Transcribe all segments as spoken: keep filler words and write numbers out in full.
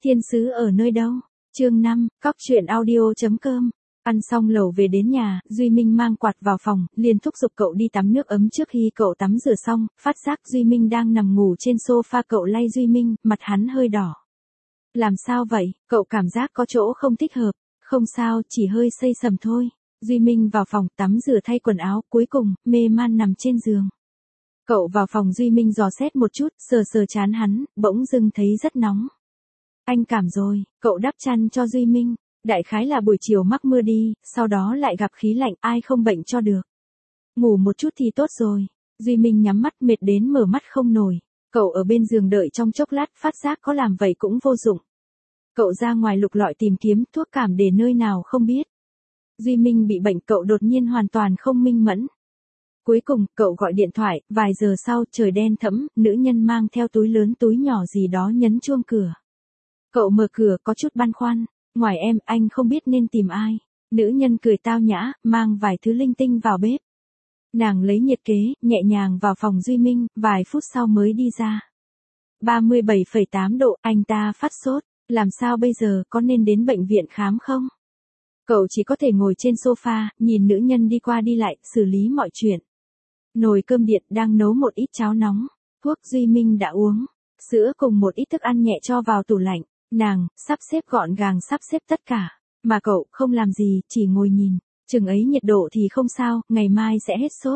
Thiên sứ ở nơi đâu? Chương năm, cóc truyện audio chấm com. Ăn xong lẩu về đến nhà, Duy Minh mang quạt vào phòng, liền thúc giục cậu đi tắm nước ấm. Trước khi cậu tắm rửa xong, phát giác Duy Minh đang nằm ngủ trên sofa. Cậu lay Duy Minh, mặt hắn hơi đỏ. Làm sao vậy? Cậu cảm giác có chỗ không thích hợp. Không sao, chỉ hơi xây sầm thôi. Duy Minh vào phòng tắm rửa thay quần áo, cuối cùng, mê man nằm trên giường. Cậu vào phòng Duy Minh dò xét một chút, sờ sờ trán hắn, bỗng dưng thấy rất nóng. Anh cảm rồi, cậu đắp chăn cho Duy Minh. Đại khái là buổi chiều mắc mưa đi, sau đó lại gặp khí lạnh, ai không bệnh cho được. Ngủ một chút thì tốt rồi. Duy Minh nhắm mắt mệt đến mở mắt không nổi. Cậu ở bên giường đợi trong chốc lát, phát giác có làm vậy cũng vô dụng. Cậu ra ngoài lục lọi tìm kiếm thuốc cảm để nơi nào không biết. Duy Minh bị bệnh, cậu đột nhiên hoàn toàn không minh mẫn. Cuối cùng, cậu gọi điện thoại, vài giờ sau, trời đen thẫm, nữ nhân mang theo túi lớn túi nhỏ gì đó nhấn chuông cửa. Cậu mở cửa có chút băn khoăn, ngoài em, anh không biết nên tìm ai. Nữ nhân cười tao nhã, mang vài thứ linh tinh vào bếp. Nàng lấy nhiệt kế, nhẹ nhàng vào phòng Duy Minh, vài phút sau mới đi ra. ba mươi bảy phẩy tám độ, anh ta phát sốt, làm sao bây giờ, có nên đến bệnh viện khám không? Cậu chỉ có thể ngồi trên sofa, nhìn nữ nhân đi qua đi lại, xử lý mọi chuyện. Nồi cơm điện đang nấu một ít cháo nóng, thuốc Duy Minh đã uống, sữa cùng một ít thức ăn nhẹ cho vào tủ lạnh. Nàng, sắp xếp gọn gàng sắp xếp tất cả, mà cậu không làm gì, chỉ ngồi nhìn, chừng ấy nhiệt độ thì không sao, ngày mai sẽ hết sốt.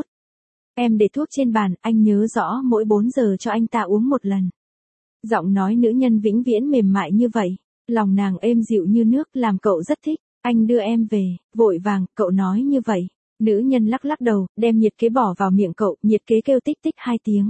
Em để thuốc trên bàn, anh nhớ rõ mỗi bốn giờ cho anh ta uống một lần. Giọng nói nữ nhân vĩnh viễn mềm mại như vậy, lòng nàng êm dịu như nước làm cậu rất thích. Anh đưa em về, vội vàng, cậu nói như vậy. Nữ nhân lắc lắc đầu, đem nhiệt kế bỏ vào miệng cậu, nhiệt kế kêu tích tích hai tiếng.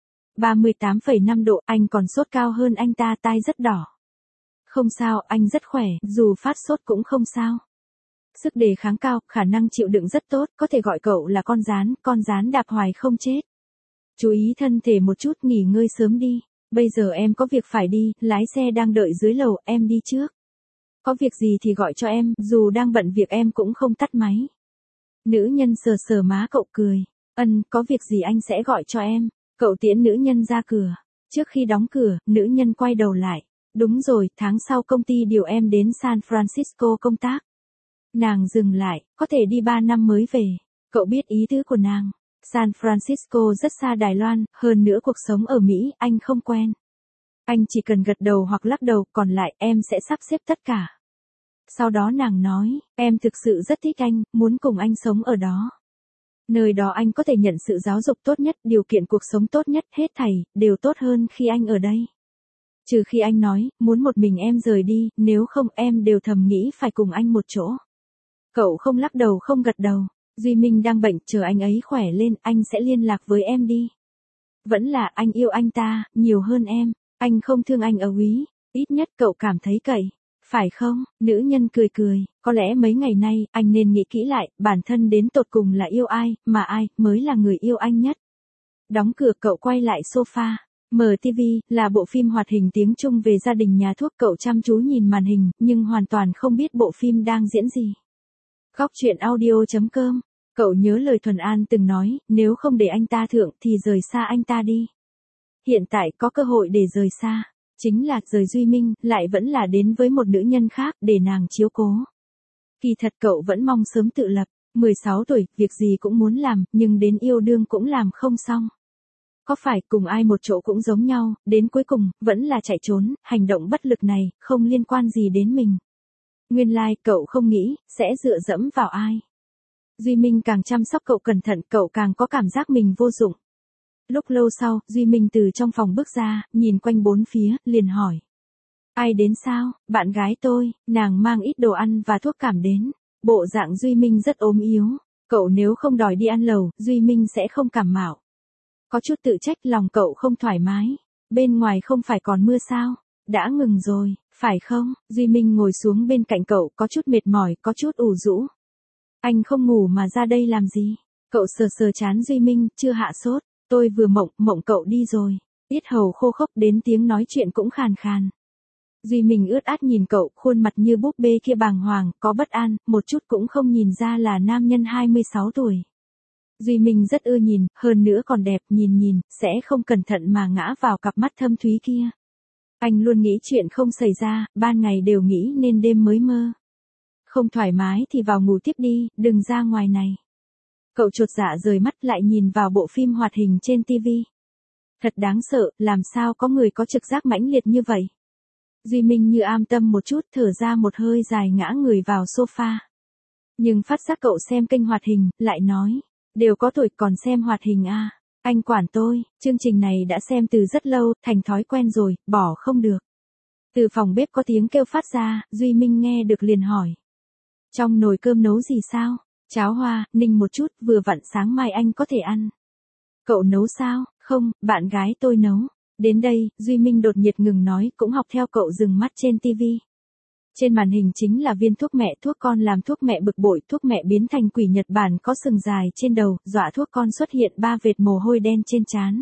ba mươi tám phẩy năm độ, anh còn sốt cao hơn anh ta, tai rất đỏ. Không sao, anh rất khỏe, dù phát sốt cũng không sao. Sức đề kháng cao, khả năng chịu đựng rất tốt, có thể gọi cậu là con gián, con gián đạp hoài không chết. Chú ý thân thể một chút, nghỉ ngơi sớm đi. Bây giờ em có việc phải đi, lái xe đang đợi dưới lầu, em đi trước. Có việc gì thì gọi cho em, dù đang bận việc em cũng không tắt máy. Nữ nhân sờ sờ má cậu cười. Ân, có việc gì anh sẽ gọi cho em. Cậu tiễn nữ nhân ra cửa. Trước khi đóng cửa, nữ nhân quay đầu lại. Đúng rồi, tháng sau công ty điều em đến San Francisco công tác. Nàng dừng lại, có thể đi ba năm mới về. Cậu biết ý tứ của nàng. San Francisco rất xa Đài Loan, hơn nữa cuộc sống ở Mỹ, anh không quen. Anh chỉ cần gật đầu hoặc lắc đầu, còn lại em sẽ sắp xếp tất cả. Sau đó nàng nói, em thực sự rất thích anh, muốn cùng anh sống ở đó. Nơi đó anh có thể nhận sự giáo dục tốt nhất, điều kiện cuộc sống tốt nhất, hết thảy, đều tốt hơn khi anh ở đây. Trừ khi anh nói, muốn một mình em rời đi, nếu không em đều thầm nghĩ phải cùng anh một chỗ. Cậu không lắc đầu không gật đầu. Duy Minh đang bệnh, chờ anh ấy khỏe lên, anh sẽ liên lạc với em đi. Vẫn là anh yêu anh ta, nhiều hơn em. Anh không thương anh ở úy, ít nhất cậu cảm thấy cậy. Phải không? Nữ nhân cười cười, có lẽ mấy ngày nay, anh nên nghĩ kỹ lại, bản thân đến tột cùng là yêu ai, mà ai, mới là người yêu anh nhất. Đóng cửa cậu quay lại sofa. Mở ti vi, là bộ phim hoạt hình tiếng Trung về gia đình nhà thuốc. Cậu chăm chú nhìn màn hình, nhưng hoàn toàn không biết bộ phim đang diễn gì. Góc truyện audio chấm com. Cậu nhớ lời Thuần An từng nói, nếu không để anh ta thượng thì rời xa anh ta đi. Hiện tại có cơ hội để rời xa. Chính là rời Duy Minh, lại vẫn là đến với một nữ nhân khác để nàng chiếu cố. Kỳ thật cậu vẫn mong sớm tự lập. mười sáu tuổi, việc gì cũng muốn làm, nhưng đến yêu đương cũng làm không xong. Có phải cùng ai một chỗ cũng giống nhau, đến cuối cùng, vẫn là chạy trốn, hành động bất lực này, không liên quan gì đến mình. Nguyên lai, like, cậu không nghĩ, sẽ dựa dẫm vào ai. Duy Minh càng chăm sóc cậu cẩn thận, cậu càng có cảm giác mình vô dụng. Lúc lâu sau, Duy Minh từ trong phòng bước ra, nhìn quanh bốn phía, liền hỏi. Ai đến sao? Bạn gái tôi, nàng mang ít đồ ăn và thuốc cảm đến. Bộ dạng Duy Minh rất ốm yếu. Cậu nếu không đòi đi ăn lẩu, Duy Minh sẽ không cảm mạo. Có chút tự trách, lòng cậu không thoải mái. Bên ngoài không phải còn mưa sao? Đã ngừng rồi, phải không? Duy Minh ngồi xuống bên cạnh cậu, có chút mệt mỏi, có chút ủ rũ. Anh không ngủ mà ra đây làm gì? Cậu sờ sờ trán Duy Minh, chưa hạ sốt. Tôi vừa mộng, mộng cậu đi rồi. Yết hầu khô khốc đến tiếng nói chuyện cũng khàn khàn. Duy Minh ướt át nhìn cậu, khuôn mặt như búp bê kia bàng hoàng, có bất an, một chút cũng không nhìn ra là nam nhân hai mươi sáu tuổi. Duy Minh rất ưa nhìn, hơn nữa còn đẹp, nhìn nhìn, sẽ không cẩn thận mà ngã vào cặp mắt thâm thúy kia. Anh luôn nghĩ chuyện không xảy ra, ban ngày đều nghĩ nên đêm mới mơ. Không thoải mái thì vào ngủ tiếp đi, đừng ra ngoài này. Cậu chột dạ rời mắt lại nhìn vào bộ phim hoạt hình trên tivi. Thật đáng sợ, làm sao có người có trực giác mãnh liệt như vậy. Duy Minh như am tâm một chút, thở ra một hơi dài ngã người vào sofa. Nhưng phát giác cậu xem kênh hoạt hình, lại nói, đều có tuổi còn xem hoạt hình à. Anh quản tôi, chương trình này đã xem từ rất lâu, thành thói quen rồi, bỏ không được. Từ phòng bếp có tiếng kêu phát ra, Duy Minh nghe được liền hỏi. Trong nồi cơm nấu gì sao? Cháo hoa, ninh một chút, vừa vặn sáng mai anh có thể ăn. Cậu nấu sao? Không, bạn gái tôi nấu. Đến đây, Duy Minh đột nhiệt ngừng nói, cũng học theo cậu dừng mắt trên tivi. Trên màn hình chính là viên thuốc mẹ, thuốc con làm thuốc mẹ bực bội, thuốc mẹ biến thành quỷ Nhật Bản có sừng dài trên đầu, dọa thuốc con xuất hiện ba vệt mồ hôi đen trên trán.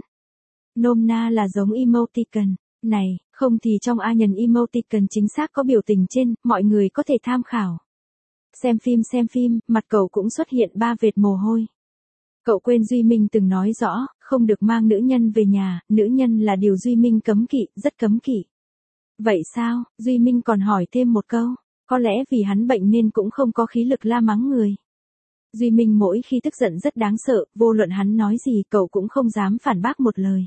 Nôm na là giống emoticon. Này, không thì trong A Nhần emoticon chính xác có biểu tình trên, mọi người có thể tham khảo. Xem phim xem phim, mặt cậu cũng xuất hiện ba vệt mồ hôi. Cậu quên Duy Minh từng nói rõ, không được mang nữ nhân về nhà, nữ nhân là điều Duy Minh cấm kỵ, rất cấm kỵ. Vậy sao? Duy Minh còn hỏi thêm một câu, có lẽ vì hắn bệnh nên cũng không có khí lực la mắng người. Duy Minh mỗi khi tức giận rất đáng sợ, vô luận hắn nói gì cậu cũng không dám phản bác một lời.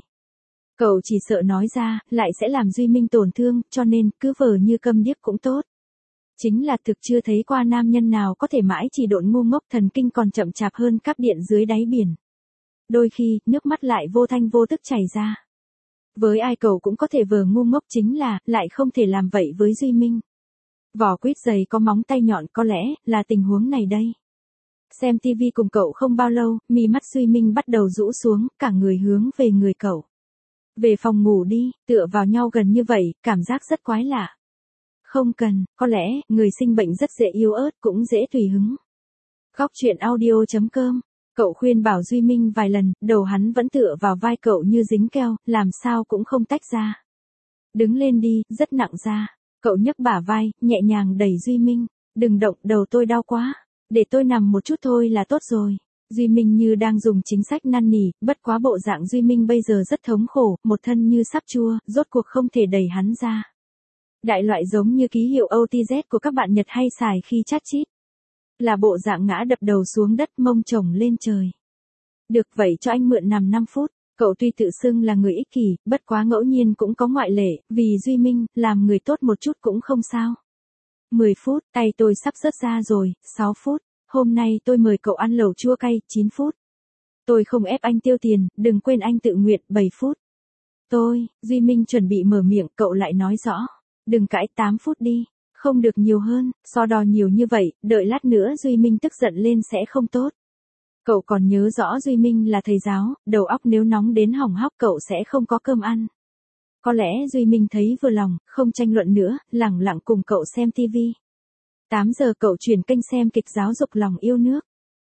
Cậu chỉ sợ nói ra, lại sẽ làm Duy Minh tổn thương, cho nên cứ vờ như câm điếc cũng tốt. Chính là thực chưa thấy qua nam nhân nào có thể mãi chỉ độn ngu ngốc, thần kinh còn chậm chạp hơn cáp điện dưới đáy biển. Đôi khi, nước mắt lại vô thanh vô tức chảy ra. Với ai cậu cũng có thể vờ ngu ngốc, chính là, lại không thể làm vậy với Duy Minh. Vỏ quýt dày có móng tay nhọn, có lẽ, là tình huống này đây. Xem tivi cùng cậu không bao lâu, mí mắt Duy Minh bắt đầu rũ xuống, cả người hướng về người cậu. Về phòng ngủ đi, tựa vào nhau gần như vậy, cảm giác rất quái lạ. Không cần, có lẽ, người sinh bệnh rất dễ yếu ớt, cũng dễ tùy hứng. Góc truyện audio chấm com. Cậu khuyên bảo Duy Minh vài lần, đầu hắn vẫn tựa vào vai cậu như dính keo, làm sao cũng không tách ra. Đứng lên đi, rất nặng ra. Cậu nhấc bả vai, nhẹ nhàng đẩy Duy Minh. Đừng động, đầu tôi đau quá. Để tôi nằm một chút thôi là tốt rồi. Duy Minh như đang dùng chính sách năn nỉ, bất quá bộ dạng Duy Minh bây giờ rất thống khổ, một thân như sắp chua, rốt cuộc không thể đẩy hắn ra. Đại loại giống như ký hiệu ô tê dét của các bạn Nhật hay xài khi chat chít. Là bộ dạng ngã đập đầu xuống đất, mông chồng lên trời. Được vậy cho anh mượn nằm năm phút. Cậu tuy tự xưng là người ích kỷ, bất quá ngẫu nhiên cũng có ngoại lệ, vì Duy Minh, làm người tốt một chút cũng không sao. mười phút, tay tôi sắp rớt ra rồi, sáu phút. Hôm nay tôi mời cậu ăn lẩu chua cay, chín phút. Tôi không ép anh tiêu tiền, đừng quên anh tự nguyện, bảy phút. Tôi, Duy Minh chuẩn bị mở miệng, cậu lại nói rõ. Đừng cãi, tám phút đi. Không được nhiều hơn, so đo nhiều như vậy, đợi lát nữa Duy Minh tức giận lên sẽ không tốt. Cậu còn nhớ rõ Duy Minh là thầy giáo, đầu óc nếu nóng đến hỏng hóc cậu sẽ không có cơm ăn. Có lẽ Duy Minh thấy vừa lòng, không tranh luận nữa, lẳng lặng cùng cậu xem tivi. tám giờ cậu chuyển kênh xem kịch giáo dục lòng yêu nước.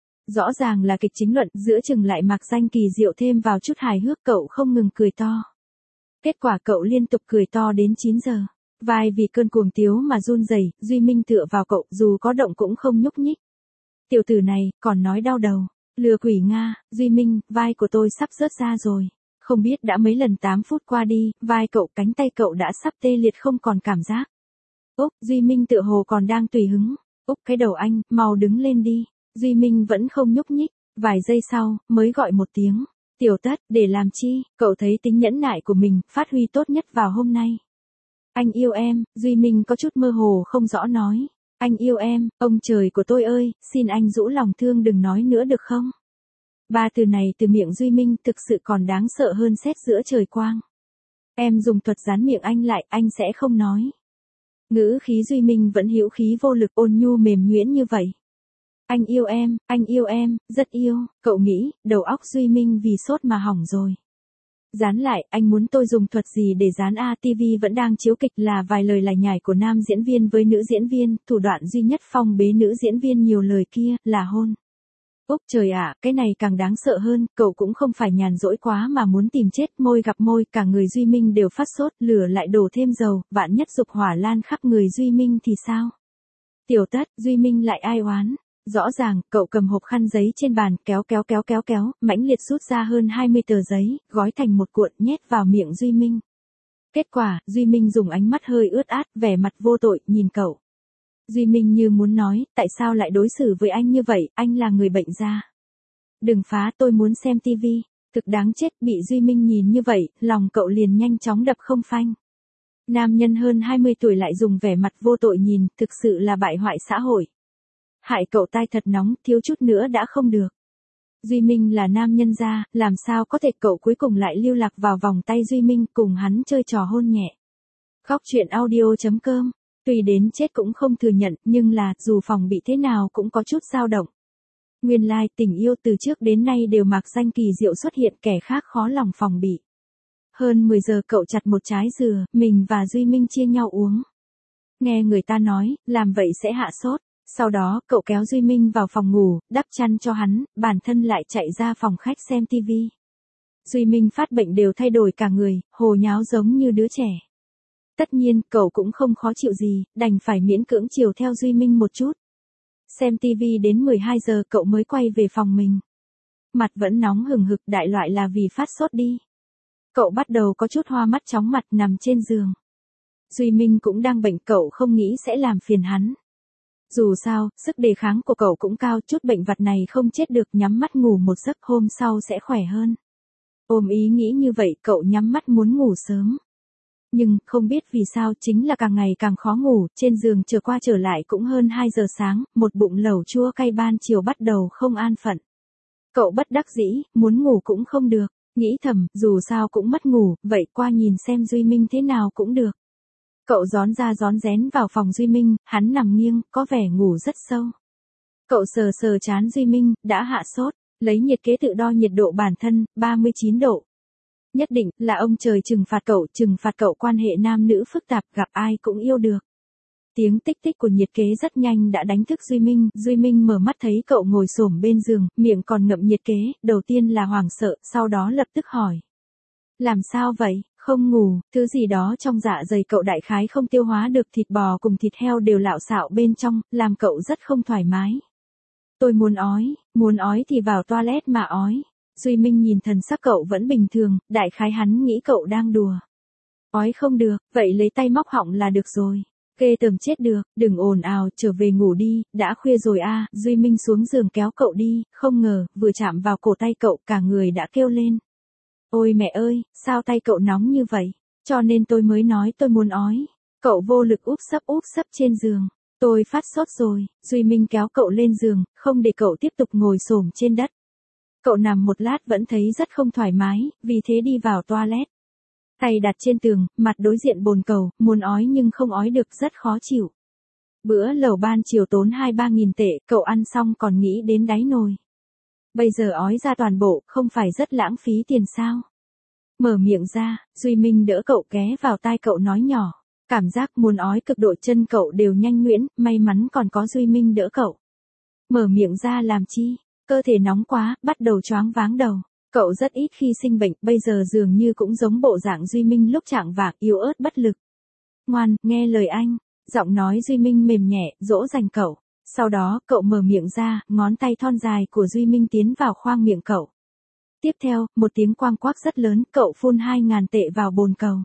Rõ ràng là kịch chính luận, giữa chừng lại mặc danh kỳ diệu thêm vào chút hài hước, cậu không ngừng cười to. Kết quả cậu liên tục cười to đến chín giờ. Vai vì cơn cuồng tiếu mà run rẩy, Duy Minh tựa vào cậu, dù có động cũng không nhúc nhích. Tiểu tử này, còn nói đau đầu. Lừa quỷ Nga, Duy Minh, vai của tôi sắp rớt ra rồi. Không biết đã mấy lần tám phút qua đi, vai cậu, cánh tay cậu đã sắp tê liệt không còn cảm giác. Úc, Duy Minh tựa hồ còn đang tùy hứng. Úc, cái đầu anh, mau đứng lên đi. Duy Minh vẫn không nhúc nhích. Vài giây sau, mới gọi một tiếng. Tiểu Tất, để làm chi? Cậu thấy tính nhẫn nại của mình, phát huy tốt nhất vào hôm nay. Anh yêu em, Duy Minh có chút mơ hồ không rõ nói. Anh yêu em, ông trời của tôi ơi, xin anh rũ lòng thương đừng nói nữa được không? Ba từ này từ miệng Duy Minh thực sự còn đáng sợ hơn sét giữa trời quang. Em dùng thuật dán miệng anh lại, anh sẽ không nói. Ngữ khí Duy Minh vẫn hữu khí vô lực, ôn nhu mềm nhuyễn như vậy. Anh yêu em, anh yêu em, rất yêu, cậu nghĩ, đầu óc Duy Minh vì sốt mà hỏng rồi. Dán lại, anh muốn tôi dùng thuật gì để dán a? ti vi vẫn đang chiếu kịch, là vài lời lải nhải của nam diễn viên với nữ diễn viên, thủ đoạn duy nhất phong bế nữ diễn viên nhiều lời kia, là hôn. Úc trời ạ, cái này càng đáng sợ hơn, cậu cũng không phải nhàn rỗi quá mà muốn tìm chết, môi gặp môi, cả người Duy Minh đều phát sốt, lửa lại đổ thêm dầu, vạn nhất dục hỏa lan khắp người Duy Minh thì sao? Tiểu Tất, Duy Minh lại ai oán. Rõ ràng, cậu cầm hộp khăn giấy trên bàn, kéo kéo kéo kéo kéo, mãnh liệt rút ra hơn hai mươi tờ giấy, gói thành một cuộn, nhét vào miệng Duy Minh. Kết quả, Duy Minh dùng ánh mắt hơi ướt át, vẻ mặt vô tội, nhìn cậu. Duy Minh như muốn nói, tại sao lại đối xử với anh như vậy, anh là người bệnh da. Đừng phá, tôi muốn xem tivi. Thực đáng chết, bị Duy Minh nhìn như vậy, lòng cậu liền nhanh chóng đập không phanh. Nam nhân hơn hai mươi tuổi lại dùng vẻ mặt vô tội nhìn, thực sự là bại hoại xã hội. Hại cậu tai thật nóng, thiếu chút nữa đã không được. Duy Minh là nam nhân da, làm sao có thể cậu cuối cùng lại lưu lạc vào vòng tay Duy Minh cùng hắn chơi trò hôn nhẹ. Góc chuyện audio chấm com, tuy đến chết cũng không thừa nhận, nhưng là, dù phòng bị thế nào cũng có chút dao động. Nguyên lai, tình yêu từ trước đến nay đều mạc danh kỳ diệu xuất hiện, kẻ khác khó lòng phòng bị. Hơn mười giờ cậu chặt một trái dừa, mình và Duy Minh chia nhau uống. Nghe người ta nói, làm vậy sẽ hạ sốt. Sau đó, cậu kéo Duy Minh vào phòng ngủ, đắp chăn cho hắn, bản thân lại chạy ra phòng khách xem tivi. Duy Minh phát bệnh đều thay đổi cả người, hồ nháo giống như đứa trẻ. Tất nhiên, cậu cũng không khó chịu gì, đành phải miễn cưỡng chiều theo Duy Minh một chút. Xem tivi đến mười hai giờ cậu mới quay về phòng mình. Mặt vẫn nóng hừng hực, đại loại là vì phát sốt đi. Cậu bắt đầu có chút hoa mắt chóng mặt nằm trên giường. Duy Minh cũng đang bệnh, cậu không nghĩ sẽ làm phiền hắn. Dù sao, sức đề kháng của cậu cũng cao, chút bệnh vặt này không chết được, nhắm mắt ngủ một giấc hôm sau sẽ khỏe hơn. Ôm ý nghĩ như vậy, cậu nhắm mắt muốn ngủ sớm. Nhưng, không biết vì sao chính là càng ngày càng khó ngủ, trên giường trở qua trở lại cũng hơn hai giờ sáng, một bụng lẩu chua cay ban chiều bắt đầu không an phận. Cậu bất đắc dĩ, muốn ngủ cũng không được, nghĩ thầm, dù sao cũng mất ngủ, vậy qua nhìn xem Duy Minh thế nào cũng được. Cậu rón ra rón rén vào phòng Duy Minh, hắn nằm nghiêng, có vẻ ngủ rất sâu. Cậu sờ sờ trán Duy Minh, đã hạ sốt, lấy nhiệt kế tự đo nhiệt độ bản thân, ba mươi chín độ. Nhất định là ông trời trừng phạt cậu, trừng phạt cậu quan hệ nam nữ phức tạp, gặp ai cũng yêu được. Tiếng tích tích của nhiệt kế rất nhanh đã đánh thức Duy Minh, Duy Minh mở mắt thấy cậu ngồi xổm bên giường, miệng còn ngậm nhiệt kế, đầu tiên là hoảng sợ, sau đó lập tức hỏi. Làm sao vậy, không ngủ, thứ gì đó trong dạ dày cậu đại khái không tiêu hóa được, thịt bò cùng thịt heo đều lạo xạo bên trong, làm cậu rất không thoải mái. Tôi muốn ói, muốn ói thì vào toilet mà ói. Duy Minh nhìn thần sắc cậu vẫn bình thường, đại khái hắn nghĩ cậu đang đùa. Ói không được, vậy lấy tay móc họng là được rồi. Ghê tởm chết được, đừng ồn ào, trở về ngủ đi, đã khuya rồi a. Duy Minh xuống giường kéo cậu đi, không ngờ, vừa chạm vào cổ tay cậu, cả người đã kêu lên. Ôi mẹ ơi, sao tay cậu nóng như vậy, cho nên tôi mới nói tôi muốn ói. Cậu vô lực úp sấp úp sấp trên giường. Tôi phát sốt rồi, Duy Minh kéo cậu lên giường, không để cậu tiếp tục ngồi xổm trên đất. Cậu nằm một lát vẫn thấy rất không thoải mái, vì thế đi vào toilet. Tay đặt trên tường, mặt đối diện bồn cầu, muốn ói nhưng không ói được, rất khó chịu. Bữa lẩu ban chiều tốn hai ba nghìn tệ, cậu ăn xong còn nghĩ đến đáy nồi. Bây giờ ói ra toàn bộ, không phải rất lãng phí tiền sao? Mở miệng ra, Duy Minh đỡ cậu ghé vào tai cậu nói nhỏ. Cảm giác muốn ói cực độ, chân cậu đều nhanh nhuyễn, may mắn còn có Duy Minh đỡ cậu. Mở miệng ra làm chi? Cơ thể nóng quá, bắt đầu choáng váng đầu. Cậu rất ít khi sinh bệnh, bây giờ dường như cũng giống bộ dạng Duy Minh lúc trạng vạng, yếu ớt bất lực. Ngoan, nghe lời anh. Giọng nói Duy Minh mềm nhẹ, dỗ dành cậu. Sau đó, cậu mở miệng ra, ngón tay thon dài của Duy Minh tiến vào khoang miệng cậu. Tiếp theo, một tiếng quang quác rất lớn, cậu phun hai ngàn tệ vào bồn cầu.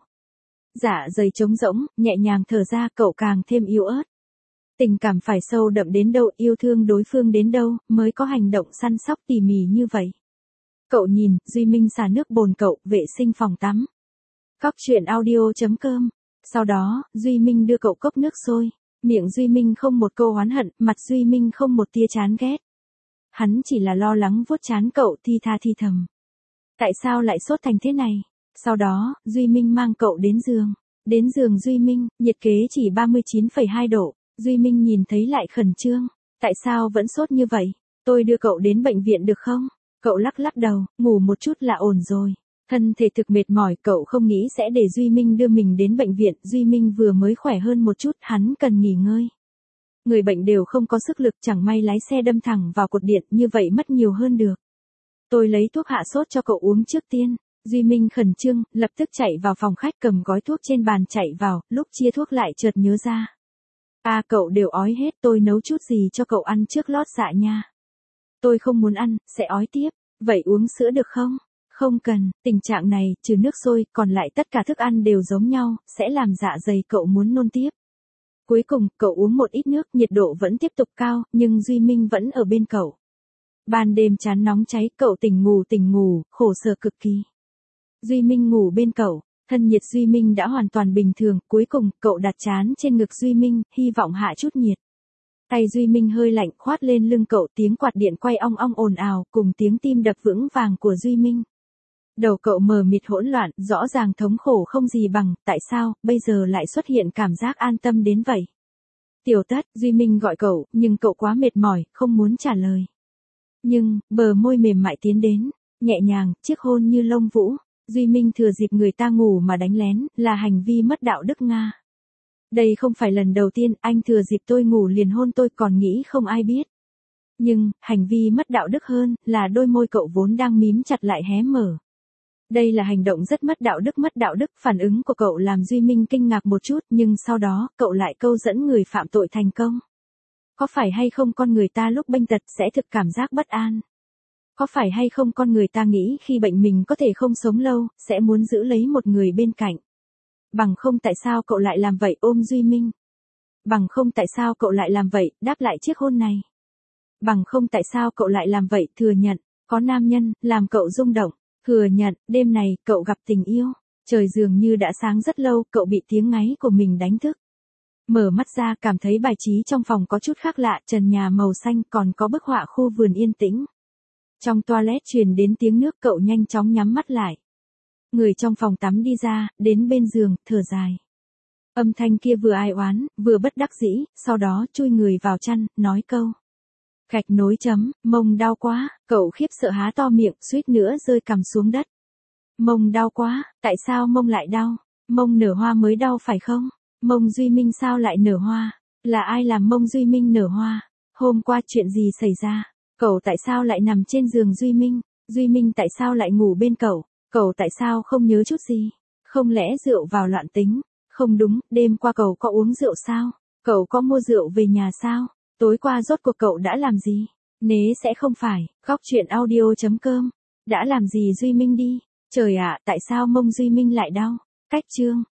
Dạ dày trống rỗng, nhẹ nhàng thở ra, cậu càng thêm yếu ớt. Tình cảm phải sâu đậm đến đâu, yêu thương đối phương đến đâu, mới có hành động săn sóc tỉ mỉ như vậy. Cậu nhìn, Duy Minh xả nước bồn cậu, vệ sinh phòng tắm. Góc chuyện audio chấm com. Sau đó, Duy Minh đưa cậu cốc nước sôi. Miệng Duy Minh không một câu oán hận, mặt Duy Minh không một tia chán ghét. Hắn chỉ là lo lắng vuốt trán cậu, thi tha thi thầm. Tại sao lại sốt thành thế này? Sau đó, Duy Minh mang cậu đến giường. Đến giường Duy Minh, nhiệt kế chỉ ba mươi chín phẩy hai độ. Duy Minh nhìn thấy lại khẩn trương. Tại sao vẫn sốt như vậy? Tôi đưa cậu đến bệnh viện được không? Cậu lắc lắc đầu, ngủ một chút là ổn rồi. Thân thể thực mệt mỏi, cậu không nghĩ sẽ để Duy Minh đưa mình đến bệnh viện. Duy Minh vừa mới khỏe hơn một chút, hắn cần nghỉ ngơi. Người bệnh đều không có sức lực, chẳng may lái xe đâm thẳng vào cột điện, như vậy mất nhiều hơn được. Tôi lấy thuốc hạ sốt cho cậu uống trước tiên. Duy Minh khẩn trương, lập tức chạy vào phòng khách cầm gói thuốc trên bàn chạy vào, lúc chia thuốc lại chợt nhớ ra. À cậu đều ói hết, tôi nấu chút gì cho cậu ăn trước lót dạ nha. Tôi không muốn ăn, sẽ ói tiếp, vậy uống sữa được không? Không cần, tình trạng này, trừ nước sôi, còn lại tất cả thức ăn đều giống nhau, sẽ làm dạ dày cậu muốn nôn tiếp. Cuối cùng, cậu uống một ít nước, nhiệt độ vẫn tiếp tục cao, nhưng Duy Minh vẫn ở bên cậu. Ban đêm chán nóng cháy, cậu tỉnh ngủ tỉnh ngủ, khổ sở cực kỳ. Duy Minh ngủ bên cậu, thân nhiệt Duy Minh đã hoàn toàn bình thường, cuối cùng, cậu đặt trán trên ngực Duy Minh, hy vọng hạ chút nhiệt. Tay Duy Minh hơi lạnh khoát lên lưng cậu, tiếng quạt điện quay ong ong ồn ào, cùng tiếng tim đập vững vàng của Duy Minh. Đầu cậu mờ mịt hỗn loạn, rõ ràng thống khổ không gì bằng, tại sao, bây giờ lại xuất hiện cảm giác an tâm đến vậy? Tiểu Tất, Duy Minh gọi cậu, nhưng cậu quá mệt mỏi, không muốn trả lời. Nhưng, bờ môi mềm mại tiến đến, nhẹ nhàng, chiếc hôn như lông vũ. Duy Minh thừa dịp người ta ngủ mà đánh lén, là hành vi mất đạo đức Nga. Đây không phải lần đầu tiên, anh thừa dịp tôi ngủ liền hôn tôi, còn nghĩ không ai biết. Nhưng, hành vi mất đạo đức hơn, là đôi môi cậu vốn đang mím chặt lại hé mở. Đây là hành động rất mất đạo đức mất đạo đức, phản ứng của cậu làm Duy Minh kinh ngạc một chút, nhưng sau đó, cậu lại câu dẫn người phạm tội thành công. Có phải hay không con người ta lúc bệnh tật sẽ thực cảm giác bất an? Có phải hay không con người ta nghĩ khi bệnh mình có thể không sống lâu, sẽ muốn giữ lấy một người bên cạnh? Bằng không tại sao cậu lại làm vậy ôm Duy Minh? Bằng không tại sao cậu lại làm vậy, đáp lại chiếc hôn này? Bằng không tại sao cậu lại làm vậy, thừa nhận, có nam nhân, làm cậu rung động, thừa nhận, đêm này, cậu gặp tình yêu, trời dường như đã sáng rất lâu, cậu bị tiếng ngáy của mình đánh thức. Mở mắt ra, cảm thấy bài trí trong phòng có chút khác lạ, trần nhà màu xanh, còn có bức họa khu vườn yên tĩnh. Trong toilet truyền đến tiếng nước, cậu nhanh chóng nhắm mắt lại. Người trong phòng tắm đi ra, đến bên giường, thở dài. Âm thanh kia vừa ai oán, vừa bất đắc dĩ, sau đó chui người vào chăn, nói câu. Gạch nối chấm, mông đau quá, cậu khiếp sợ há to miệng, suýt nữa rơi cằm xuống đất. Mông đau quá, tại sao mông lại đau? Mông nở hoa mới đau phải không? Mông Duy Minh sao lại nở hoa? Là ai làm mông Duy Minh nở hoa? Hôm qua chuyện gì xảy ra? Cậu tại sao lại nằm trên giường Duy Minh? Duy Minh tại sao lại ngủ bên cậu? Cậu tại sao không nhớ chút gì? Không lẽ rượu vào loạn tính? Không đúng, đêm qua cậu có uống rượu sao? Cậu có mua rượu về nhà sao? Tối qua rốt cuộc cậu đã làm gì? Nếu sẽ không phải, góc chuyện audio chấm com. Đã làm gì Duy Minh đi? Trời ạ, tại sao mông Duy Minh lại đau? Cách chương.